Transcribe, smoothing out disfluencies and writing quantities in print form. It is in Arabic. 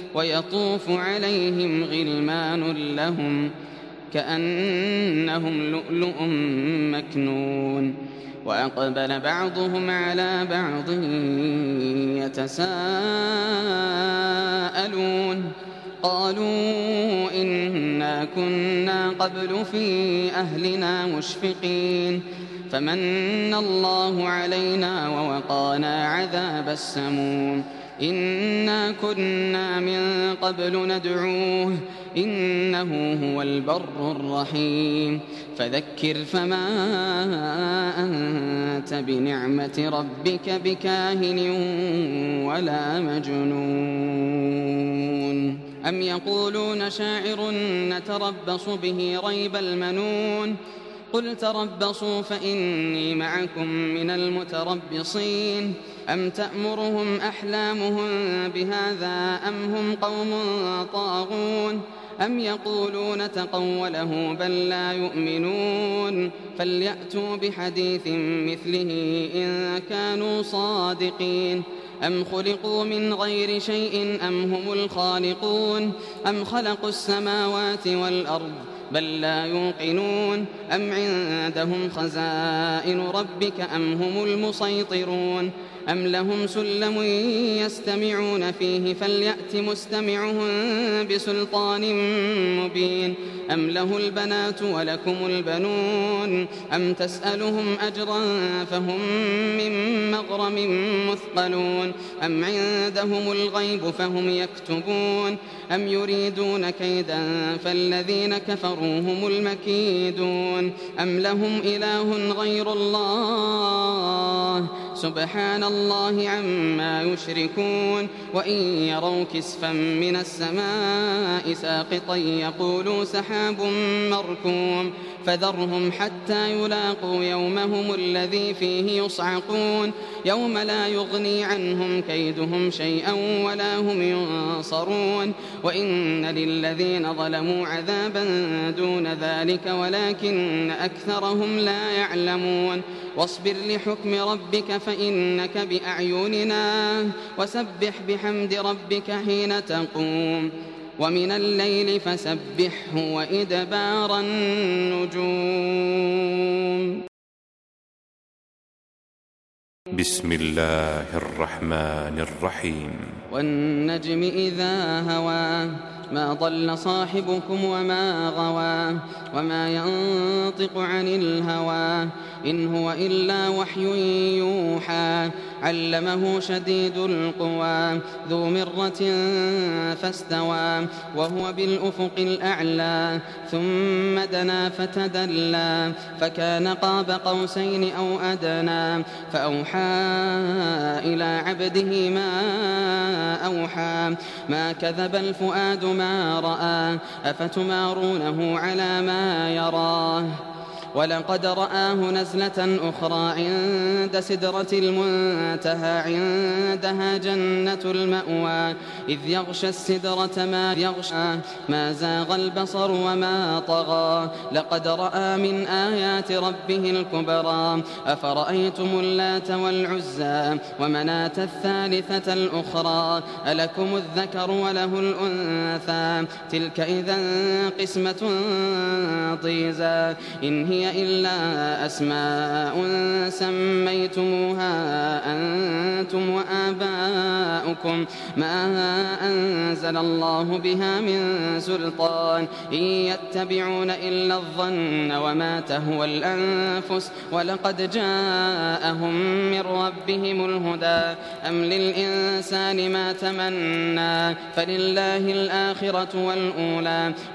ويطوف عليهم غلمان لهم كأنهم لؤلؤ مكنون وأقبل بعضهم على بعض يتساءلون قالوا إنا كنا قبل في أهلنا مشفقين فمن الله علينا ووقانا عذاب السموم إنا كنا من قبل ندعوه إنه هو البر الرحيم فذكر فما أنت بنعمة ربك بكاهن ولا مجنون أم يقولون شاعر نتربص به ريب المنون قل تربصوا فإني معكم من المتربصين أم تأمرهم أحلامهم بهذا أم هم قوم طاغون أم يقولون تقوله بل لا يؤمنون فليأتوا بحديث مثله إن كانوا صادقين أم خلقوا من غير شيء أم هم الخالقون أم خلقوا السماوات والأرض بل لا يوقنون أم عندهم خزائن ربك أم هم المسيطرون أم لهم سلم يستمعون فيه فليأت مستمعهم بسلطان مبين أم له البنات ولكم البنون أم تسألهم أجرا فهم من مغرم مثقلون أم عندهم الغيب فهم يكتبون أم يريدون كيدا فالذين كفروا هم المكيدون أم لهم إله غير الله سبحان الله عما يشركون وإن يروا كسفا من السماء ساقطا يقولوا سحاب مركوم فذرهم حتى يلاقوا يومهم الذي فيه يصعقون يوم لا يغني عنهم كيدهم شيئا ولا هم ينصرون وإن للذين ظلموا عذابا دون ذلك ولكن أكثرهم لا يعلمون واصبر لحكم ربك فإنك بأعيننا وسبح بحمد ربك حين تقوم ومن الليل فسبحه وإدبار النجوم. بسم الله الرحمن الرحيم. والنجم إذا هوى ما ضل صاحبكم وما غوى وما ينطق عن الهوى إن هو إلا وحي يوحى علمه شديد القوى ذو مرة فاستوى وهو بالأفق الأعلى ثم دنا فتدلى فكان قاب قوسين أو أدنى فأوحى إلى عبده ما أوحى ما كذب الفؤاد ما رأى أفتمارونه على ما يراه ولقد رآه نزلة أخرى عند سدرة المنتهى عندها جنة المأوى إذ يغشى السدرة ما يغشى ما زاغ البصر وما طغى لقد رأى من آيات ربه الكبرى أفرأيتم اللات والعزى ومناة الثالثة الأخرى ألكم الذكر وله الأنثى تلك إذا قسمة ضيزى إن هي إلا أسماء سميتموها أنتم وآباؤكم ما أنزل الله بها من سلطان إن يتبعون إلا الظن وما تهوى الأنفس ولقد جاءهم من ربهم الهدى أم للإنسان ما تمنى فلله الآخرة والأولى